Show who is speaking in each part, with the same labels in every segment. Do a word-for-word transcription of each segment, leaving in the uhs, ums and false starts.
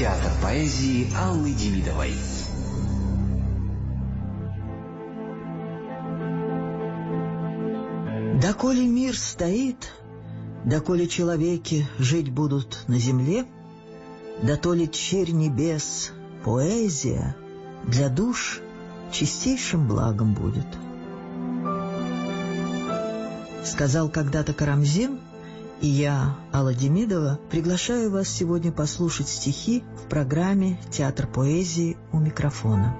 Speaker 1: Театр поэзии Аллы Демидовой.
Speaker 2: Доколе мир стоит, доколе человеки жить будут на земле, дотоле черь небес, поэзия для душ чистейшим благом будет. Сказал когда-то Карамзин, и я, Алла Демидова, приглашаю вас сегодня послушать стихи в программе «Театр поэзии» у микрофона.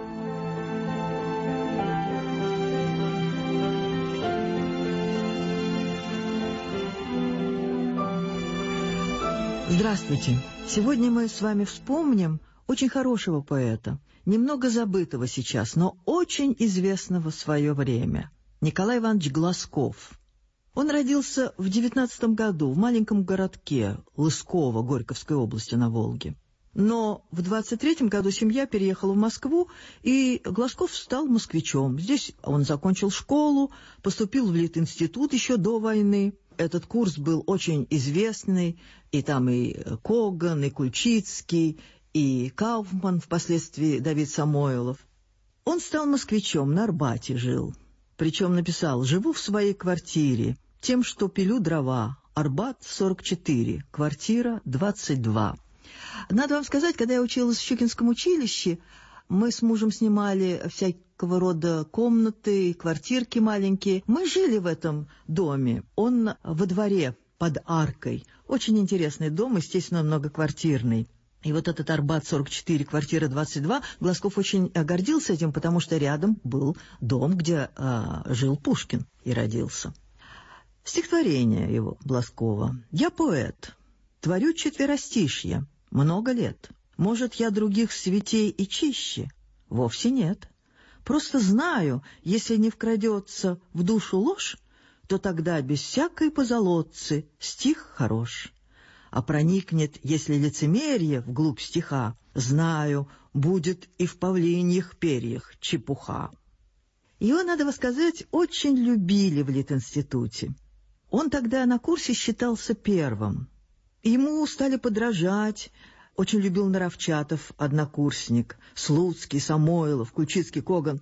Speaker 2: Здравствуйте! Сегодня мы с вами вспомним очень хорошего поэта, немного забытого сейчас, но очень известного в свое время. Николай Иванович Глазков. Он родился в девятнадцатом году в маленьком городке Лысково Горьковской области на Волге. Но в двадцать третьем году семья переехала в Москву, и Глазков стал москвичом. Здесь он закончил школу, поступил в Литинститут еще до войны. Этот курс был очень известный, и там и Коган, и Кульчицкий, и Кауфман, впоследствии Давид Самойлов. Он стал москвичом, на Арбате жил. Причем написал: «Живу в своей квартире, тем, что пилю дрова. Арбат, сорок четыре, квартира, двадцать два». Надо вам сказать, когда я училась в Щукинском училище, мы с мужем снимали всякого рода комнаты, квартирки маленькие. Мы жили в этом доме. Он во дворе под аркой. Очень интересный дом, естественно, многоквартирный. И вот этот Арбат, сорок четыре, квартира, двадцать два, Глазков очень гордился этим, потому что рядом был дом, где э, жил Пушкин и родился. Стихотворение его, Глазкова. «Я поэт, творю четверостишье, много лет. Может, я других святей и чище? Вовсе нет. Просто знаю, если не вкрадется в душу ложь, то тогда без всякой позолотцы стих хорош. А проникнет, если лицемерие вглубь стиха, знаю, будет и в павлиньих перьях чепуха». Его, надо сказать, очень любили в Литинституте. Он тогда на курсе считался первым. Ему стали подражать. Очень любил Наровчатов, однокурсник, Слуцкий, Самойлов, Кульчицкий, Коган.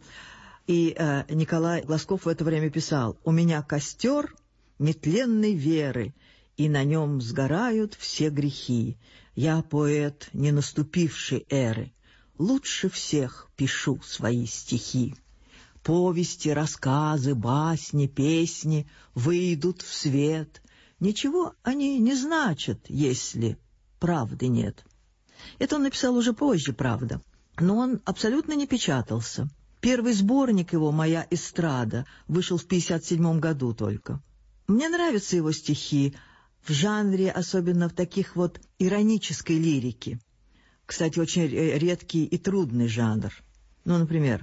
Speaker 2: И э, Николай Глазков в это время писал: «У меня костер нетленной веры, и на нем сгорают все грехи. Я поэт, не наступивший эры, лучше всех пишу свои стихи. Повести, рассказы, басни, песни выйдут в свет. Ничего они не значат, если правды нет». Это он написал уже позже, правда, но он абсолютно не печатался. Первый сборник его «Моя эстрада» вышел в пятьдесят седьмом году только. Мне нравятся его стихи в жанре, особенно в таких вот иронической лирике. Кстати, очень редкий и трудный жанр. Ну, например: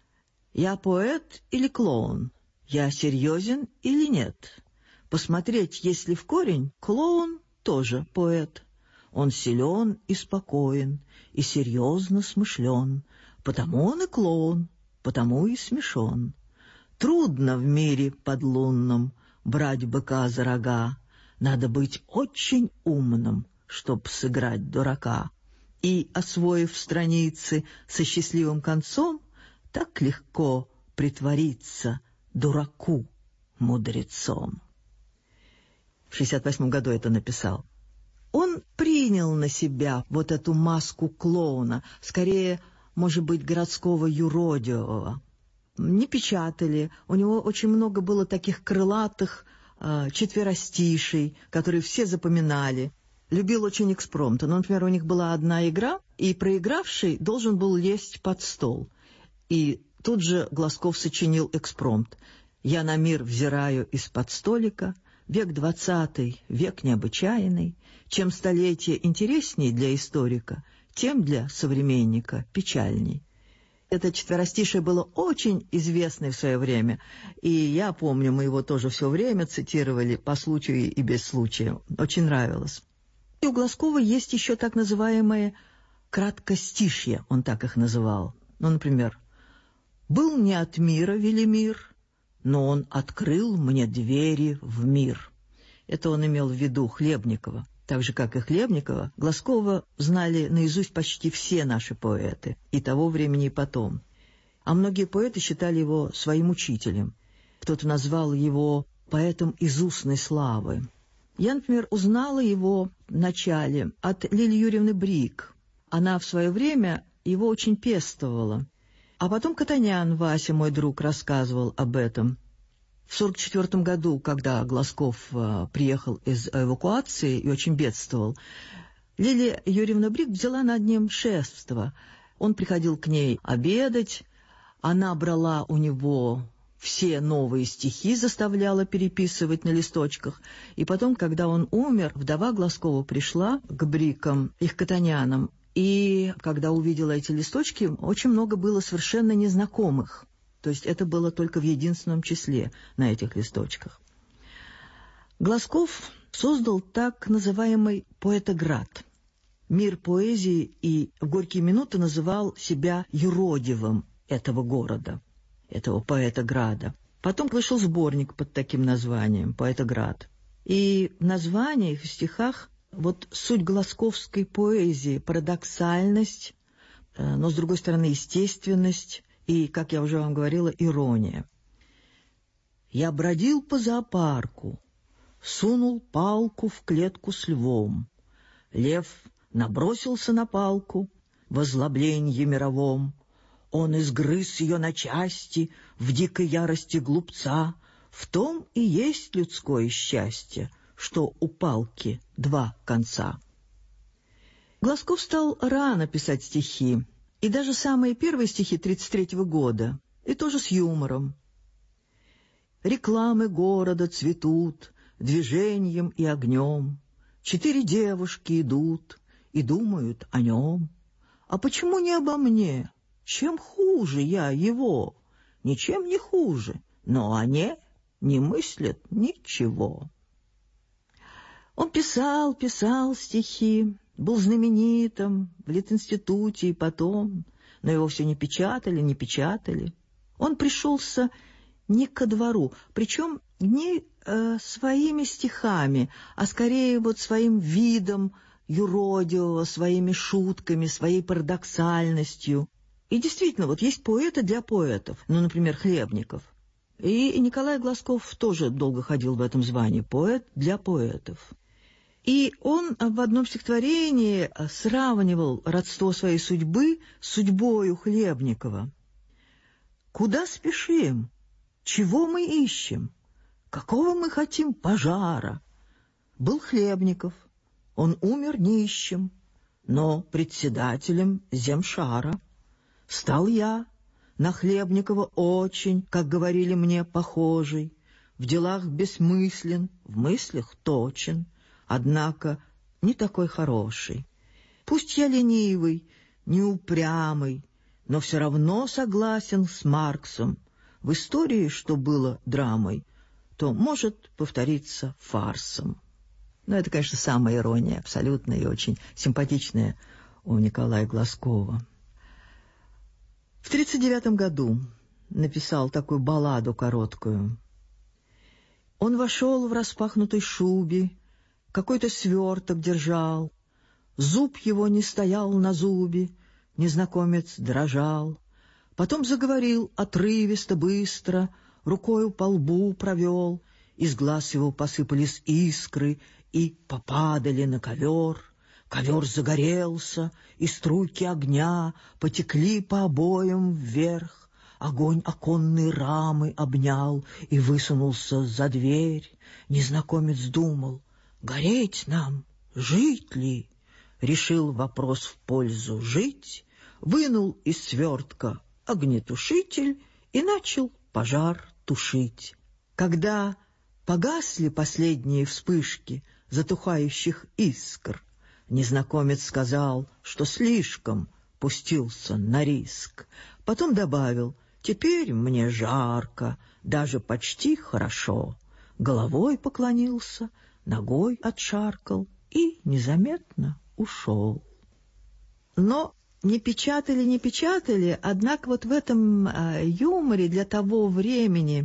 Speaker 2: «Я поэт или клоун? Я серьезен или нет? Посмотреть, если в корень, клоун тоже поэт. Он силен и спокоен, и серьезно смышлен, потому он и клоун, потому и смешон. Трудно в мире подлунном брать быка за рога, надо быть очень умным, чтоб сыграть дурака. И, освоив страницы со счастливым концом, так легко притвориться дураку мудрецом». В шестьдесят восьмом году это написал. Он принял на себя вот эту маску клоуна, скорее, может быть, городского юродивого. Не печатали, у него очень много было таких крылатых э, четверостишей, которые все запоминали. Любил очень экспромты. Ну, например, у них была одна игра, и проигравший должен был лезть под стол. И тут же Глазков сочинил экспромт: «Я на мир взираю из-под столика, век двадцатый, век необычайный. Чем столетие интересней для историка, тем для современника печальней». Это четверостишее было очень известное в свое время, и я помню, мы его тоже все время цитировали по случаю и без случая. Очень нравилось. И у Глазкова есть еще так называемые краткостишья, он так их называл. Ну, например: «Был не от мира Велимир, но он открыл мне двери в мир». Это он имел в виду Хлебникова. Так же, как и Хлебникова, Глазкова знали наизусть почти все наши поэты, и того времени, и потом. А многие поэты считали его своим учителем. Кто-то назвал его поэтом из устной славы. Я, например, узнала его в начале от Лили Юрьевны Брик. Она в свое время его очень пестовала. А потом Катанян Вася, мой друг, рассказывал об этом. В сорок четвёртом году, когда Глазков а, приехал из эвакуации и очень бедствовал, Лилия Юрьевна Брик взяла над ним шефство. Он приходил к ней обедать, она брала у него все новые стихи, заставляла переписывать на листочках. И потом, когда он умер, вдова Глазкова пришла к Брикам и к Катанянам, и когда увидела эти листочки, очень много было совершенно незнакомых. То есть это было только в единственном числе на этих листочках. Глазков создал так называемый поэтоград. Мир поэзии и в горькие минуты называл себя юродивым этого города, этого поэтограда. Потом вышел сборник под таким названием «Поэтоград». И в названиях, в стихах вот суть глазковской поэзии, парадоксальность, но, с другой стороны, естественность, и, как я уже вам говорила, ирония. «Я бродил по зоопарку, сунул палку в клетку с львом. Лев набросился на палку в озлобленье мировом. Он изгрыз ее на части в дикой ярости глупца. В том и есть людское счастье, что у палки два конца». Глазков стал рано писать стихи, и даже самые первые стихи тридцать третьего года, и тоже с юмором. «Рекламы города цветут движением и огнем. Четыре девушки идут и думают о нем. А почему не обо мне? Чем хуже я его? Ничем не хуже, но они не мыслят ничего». Он писал, писал стихи, был знаменитым в Литинституте и потом, но его все не печатали, не печатали. Он пришелся не ко двору, причем не э, своими стихами, а скорее вот своим видом юродивого, своими шутками, своей парадоксальностью. И действительно, вот есть поэты для поэтов, ну, например, Хлебников. И Николай Глазков тоже долго ходил в этом звании, поэт для поэтов. И он в одном стихотворении сравнивал родство своей судьбы с судьбою Хлебникова. «Куда спешим? Чего мы ищем? Какого мы хотим пожара? Был Хлебников, он умер нищим, но председателем земшара. Стал я, на Хлебникова очень, как говорили мне, похожий, в делах бессмыслен, в мыслях точен, однако не такой хороший. Пусть я ленивый, неупрямый, но все равно согласен с Марксом. В истории, что было драмой, то может повториться фарсом». Но это, конечно, самая ирония, абсолютная и очень симпатичная у Николая Глазкова. В тридцать девятом году написал такую балладу короткую. Он вошел в распахнутой шубе, какой-то сверток держал. Зуб его не стоял на зубе, незнакомец дрожал. Потом заговорил отрывисто, быстро, рукою по лбу провел, из глаз его посыпались искры и попадали на ковер. Ковер загорелся, и струйки огня потекли по обоям вверх. Огонь оконные рамы обнял и высунулся за дверь. Незнакомец думал: гореть нам, жить ли? Решил вопрос в пользу жить, вынул из свертка огнетушитель и начал пожар тушить. Когда погасли последние вспышки затухающих искр, незнакомец сказал, что слишком пустился на риск. Потом добавил: теперь мне жарко, даже почти хорошо. Головой поклонился, ногой отшаркал и незаметно ушел. Но не печатали, не печатали, однако вот в этом э, юморе для того времени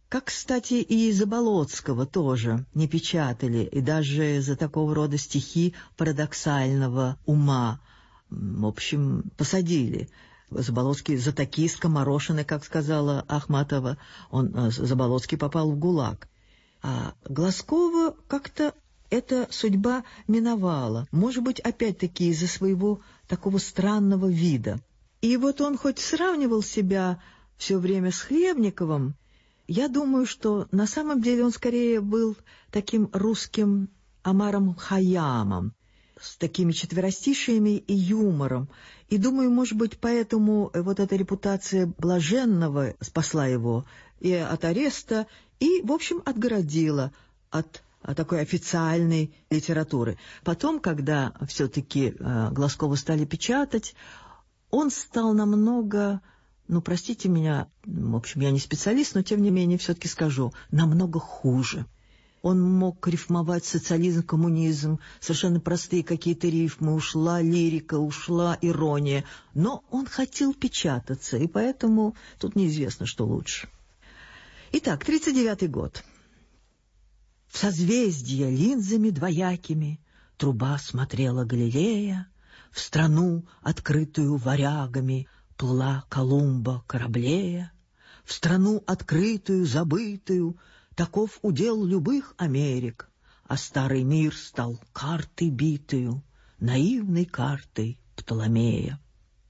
Speaker 2: Как, кстати, и Заболоцкого тоже не печатали, и даже за такого рода стихи парадоксального ума, в общем, посадили. Заболоцкий за такие скоморошины, как сказала Ахматова, он, Заболоцкий попал в ГУЛАГ. А Глазкова как-то эта судьба миновала, может быть, опять-таки из-за своего такого странного вида. И вот он хоть сравнивал себя все время с Хлебниковым, я думаю, что на самом деле он скорее был таким русским Омаром Хайямом, с такими четверостишиями и юмором. И думаю, может быть, поэтому вот эта репутация блаженного спасла его и от ареста, и, в общем, отгородила от такой официальной литературы. Потом, когда все-таки э, Глазкова стали печатать, он стал намного, ну, простите меня, в общем, я не специалист, но, тем не менее, все-таки скажу, намного хуже. Он мог рифмовать социализм, коммунизм, совершенно простые какие-то рифмы, ушла лирика, ушла ирония, но он хотел печататься, и поэтому тут неизвестно, что лучше. Итак, тридцать девятый год. В созвездия линзами двоякими труба смотрела Галилея, в страну, открытую варягами, плыла Колумба кораблея, в страну, открытую, забытую, таков удел любых Америк, а старый мир стал картой битою, наивной картой Птоломея.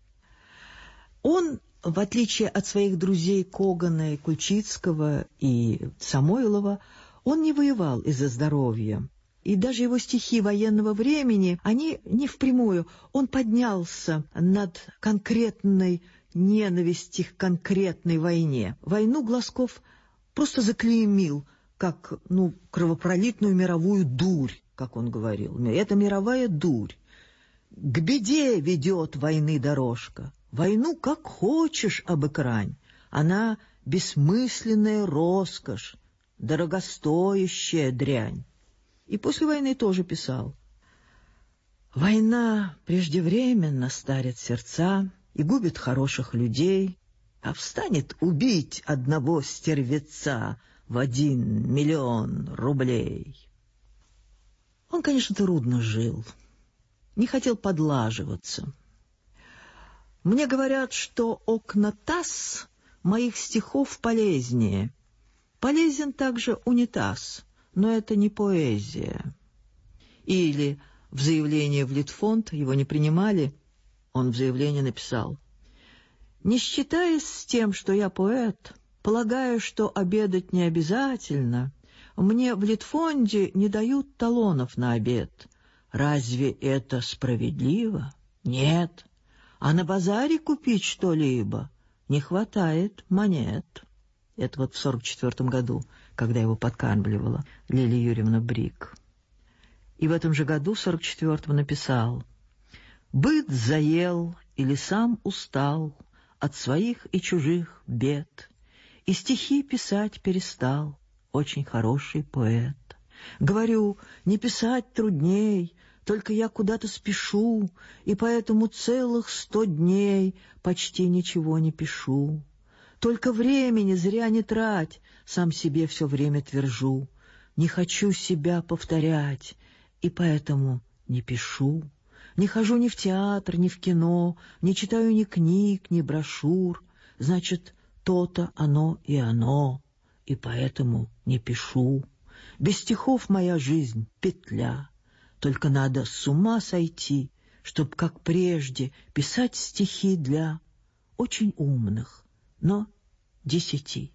Speaker 2: Он, в отличие от своих друзей Когана и Кульчицкого и Самойлова, он не воевал из-за здоровья. И даже его стихи военного времени, они не впрямую. Он поднялся над конкретной ненавистью к конкретной войне. Войну Глазков просто заклеймил, как, ну, кровопролитную мировую дурь, как он говорил. Это мировая дурь. К беде ведет войны дорожка. Войну как хочешь обыгрань. Она бессмысленная роскошь, дорогостоящая дрянь. И после войны тоже писал. Война преждевременно старит сердца и губит хороших людей, а встанет убить одного стервеца в один миллион рублей. Он, конечно, трудно жил, не хотел подлаживаться. Мне говорят, что окна ТАСС моих стихов полезнее. Полезен также унитаз, но это не поэзия. Или в заявлении в Литфонд, его не принимали, он в заявлении написал: «Не считаясь с тем, что я поэт, полагаю, что обедать не обязательно, мне в Литфонде не дают талонов на обед. Разве это справедливо? Нет. А на базаре купить что-либо не хватает монет». Это вот в сорок четвёртом году, когда его подкармливала Лилия Юрьевна Брик. И в этом же году, в сорок четвёртом, написал: «Быт заел или сам устал от своих и чужих бед, и стихи писать перестал, очень хороший поэт. Говорю, не писать трудней, только я куда-то спешу, и поэтому целых сто дней почти ничего не пишу. Только времени зря не трать, сам себе все время твержу. Не хочу себя повторять, и поэтому не пишу. Не хожу ни в театр, ни в кино, не читаю ни книг, ни брошюр. Значит, то-то оно и оно, и поэтому не пишу. Без стихов моя жизнь петля. Только надо с ума сойти, чтоб, как прежде, писать стихи для очень умных, но десяти».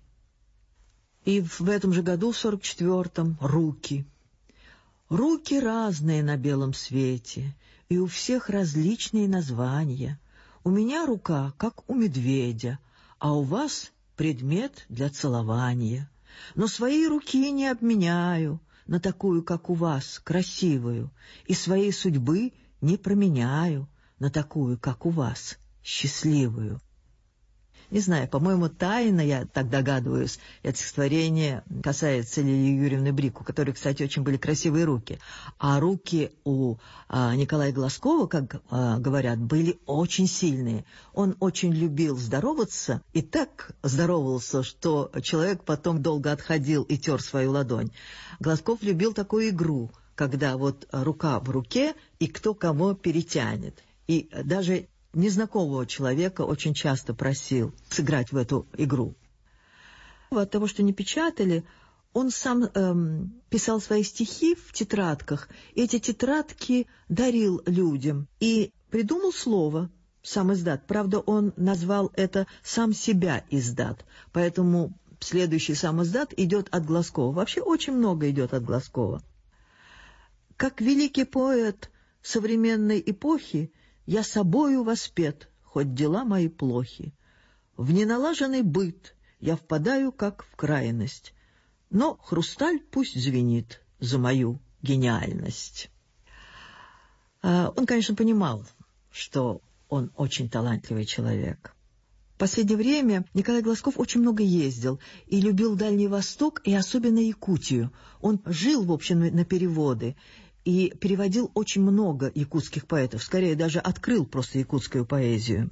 Speaker 2: И в этом же году, в сорок четвёртом, «Руки». Руки разные на белом свете, и у всех различные названия. У меня рука, как у медведя, а у вас предмет для целования. Но свои руки не обменяю на такую, как у вас, красивую, и своей судьбы не променяю на такую, как у вас, счастливую. Не знаю, по-моему, тайна, я так догадываюсь, это стихотворение касается Лилии Юрьевны Брик, у которой, кстати, очень были красивые руки. А руки у а, Николая Глазкова, как а, говорят, были очень сильные. Он очень любил здороваться и так здоровался, что человек потом долго отходил и тер свою ладонь. Глазков любил такую игру, когда вот рука в руке и кто кого перетянет. И даже незнакомого человека очень часто просил сыграть в эту игру. От того, что не печатали, он сам эм, писал свои стихи в тетрадках. Эти тетрадки дарил людям и придумал слово «сам издат». Правда, он назвал это «сам себя издат». Поэтому следующий сам издат идет от Глазкова. Вообще очень много идет от Глазкова. Как великий поэт современной эпохи, я собою воспет, хоть дела мои плохи. В неналаженный быт я впадаю, как в крайность. Но хрусталь пусть звенит за мою гениальность. Он, конечно, понимал, что он очень талантливый человек. В последнее время Николай Глазков очень много ездил и любил Дальний Восток, и особенно Якутию. Он жил, в общем, на переводы, и переводил очень много якутских поэтов, скорее даже открыл просто якутскую поэзию.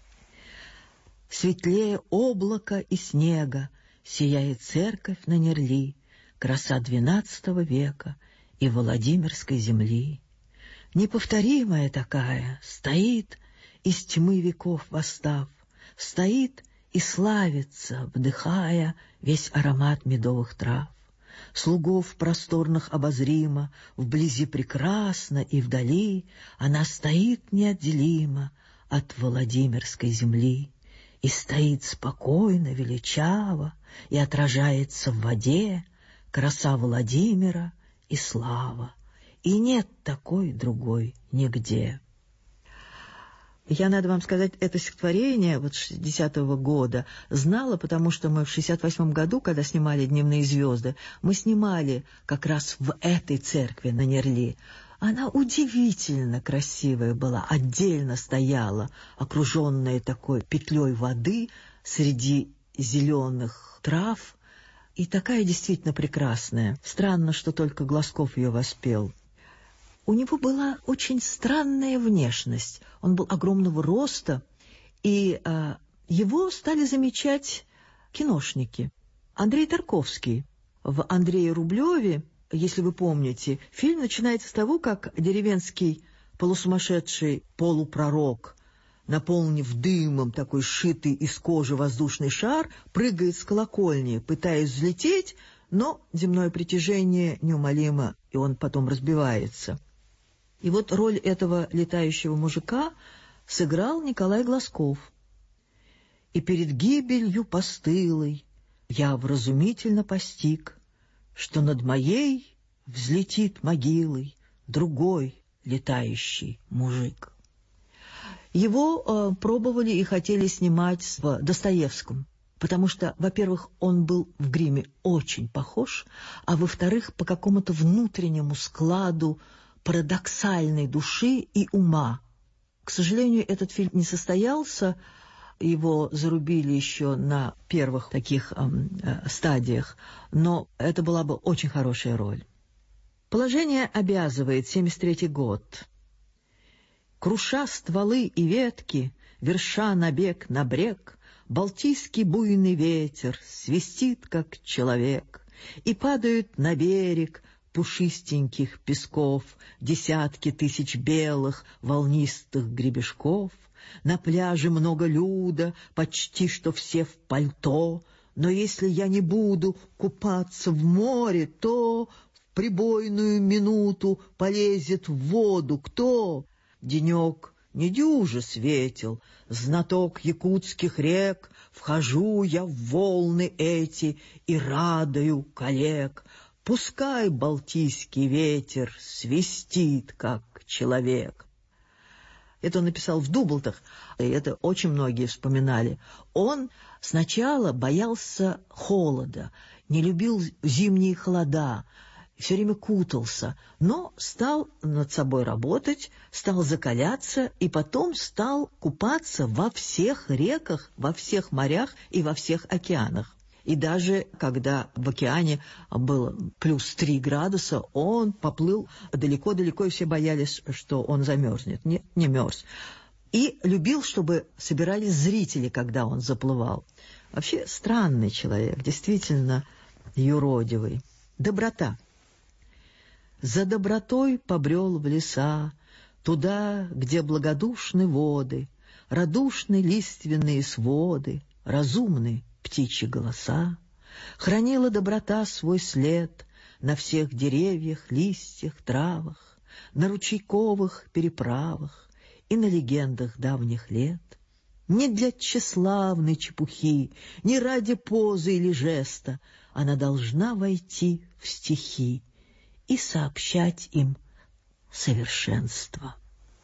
Speaker 2: Светлее облака и снега сияет церковь на Нерли, краса двенадцатого века и Владимирской земли. Неповторимая такая, стоит из тьмы веков восстав, стоит и славится, вдыхая весь аромат медовых трав. Слугов просторных обозримо, вблизи прекрасно и вдали она стоит неотделимо от Владимирской земли и стоит спокойно, величаво, и отражается в воде краса Владимира и слава, и нет такой другой нигде. Я, надо вам сказать, это стихотворение вот шестидесятого года знала, потому что мы в шестьдесят восьмом году, когда снимали «Дневные звезды», мы снимали как раз в этой церкви на Нерли. Она удивительно красивая была, отдельно стояла, окруженная такой петлей воды среди зеленых трав, и такая действительно прекрасная. Странно, что только Глазков ее воспел. У него была очень странная внешность. Он был огромного роста, и а, его стали замечать киношники. Андрей Тарковский. В «Андрее Рублеве», если вы помните, фильм начинается с того, как деревенский полусумасшедший полупророк, наполнив дымом такой сшитый из кожи воздушный шар, прыгает с колокольни, пытаясь взлететь, но земное притяжение неумолимо, и он потом разбивается. И вот роль этого летающего мужика сыграл Николай Глазков. И перед гибелью постылой я вразумительно постиг, что над моей взлетит могилой другой летающий мужик. Его э, пробовали и хотели снимать в Достоевском, потому что, во-первых, он был в гриме очень похож, а во-вторых, по какому-то внутреннему складу парадоксальной души и ума. К сожалению, этот фильм не состоялся, его зарубили еще на первых таких э, стадиях, но это была бы очень хорошая роль. Положение обязывает, семьдесят третий год. Круша стволы и ветки, верша набег на брег, Балтийский буйный ветер свистит, как человек, и падают на берег пушистеньких песков десятки тысяч белых волнистых гребешков. На пляже много люда, почти что все в пальто, но если я не буду купаться в море, то в прибойную минуту полезет в воду кто? Денек недюже светил, знаток якутских рек, вхожу я в волны эти и радую коллег. Пускай балтийский ветер свистит, как человек. Это он написал в Дублтах, и это очень многие вспоминали. Он сначала боялся холода, не любил зимние холода, все время кутался, но стал над собой работать, стал закаляться и потом стал купаться во всех реках, во всех морях и во всех океанах. И даже когда в океане было плюс три градуса, он поплыл далеко-далеко, и все боялись, что он замерзнет. Нет, не мерз. И любил, чтобы собирались зрители, когда он заплывал. Вообще странный человек, действительно юродивый. Доброта. За добротой побрел в леса, туда, где благодушны воды, радушны лиственные своды, разумны птичьи голоса. Хранила доброта свой след на всех деревьях, листьях, травах, на ручейковых переправах и на легендах давних лет. Не для тщеславной чепухи, не ради позы или жеста она должна войти в стихи и сообщать им совершенство.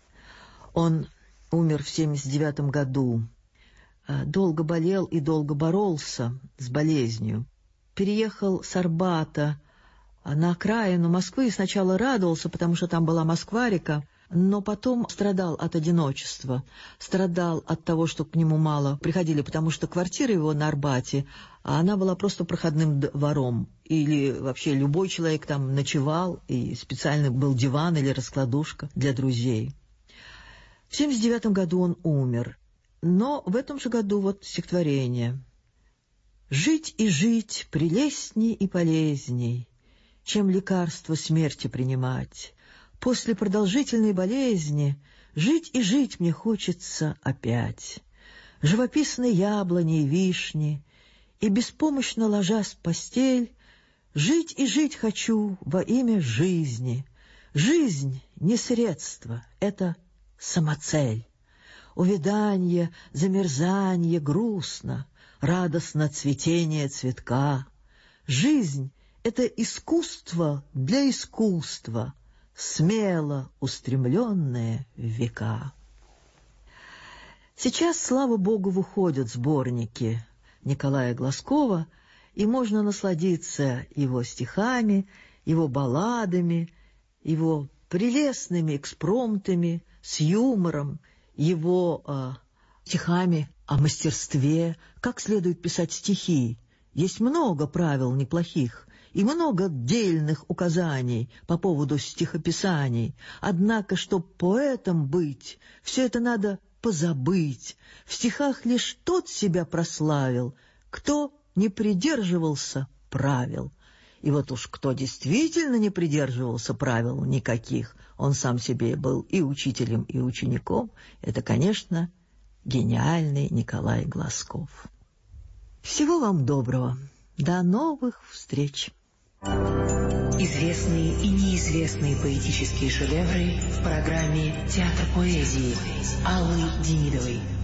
Speaker 2: Он умер в семьдесят девятом году, долго болел и долго боролся с болезнью. Переехал с Арбата на окраину Москвы и сначала радовался, потому что там была Москва-река, но потом страдал от одиночества, страдал от того, что к нему мало приходили, потому что квартира его на Арбате, а она была просто проходным двором, или вообще любой человек там ночевал, и специально был диван или раскладушка для друзей. В семьдесят девятом году он умер, но в этом же году вот стихотворение. «Жить и жить прелестней и полезней, чем лекарство смерти принимать. После продолжительной болезни жить и жить мне хочется опять. Живописные яблони и вишни, и беспомощно ложась в постель, жить и жить хочу во имя жизни. Жизнь не средство, это самоцель. Увяданье, замерзанье грустно, радостно цветение цветка. Жизнь — это искусство для искусства, смело устремленное в века». Сейчас, слава богу, выходят сборники Николая Глазкова, и можно насладиться его стихами, его балладами, его прелестными экспромтами, с юмором, его э, стихами о мастерстве, как следует писать стихи. Есть много правил неплохих и много дельных указаний по поводу стихописаний. Однако, чтоб поэтом быть, все это надо позабыть. В стихах лишь тот себя прославил, кто не придерживался правил. И вот уж кто действительно не придерживался правил никаких, он сам себе был и учителем, и учеником, это, конечно, гениальный Николай Глазков. Всего вам доброго. До новых встреч.
Speaker 1: Известные и неизвестные поэтические шедевры в программе «Театр поэзии» Аллы Демидовой.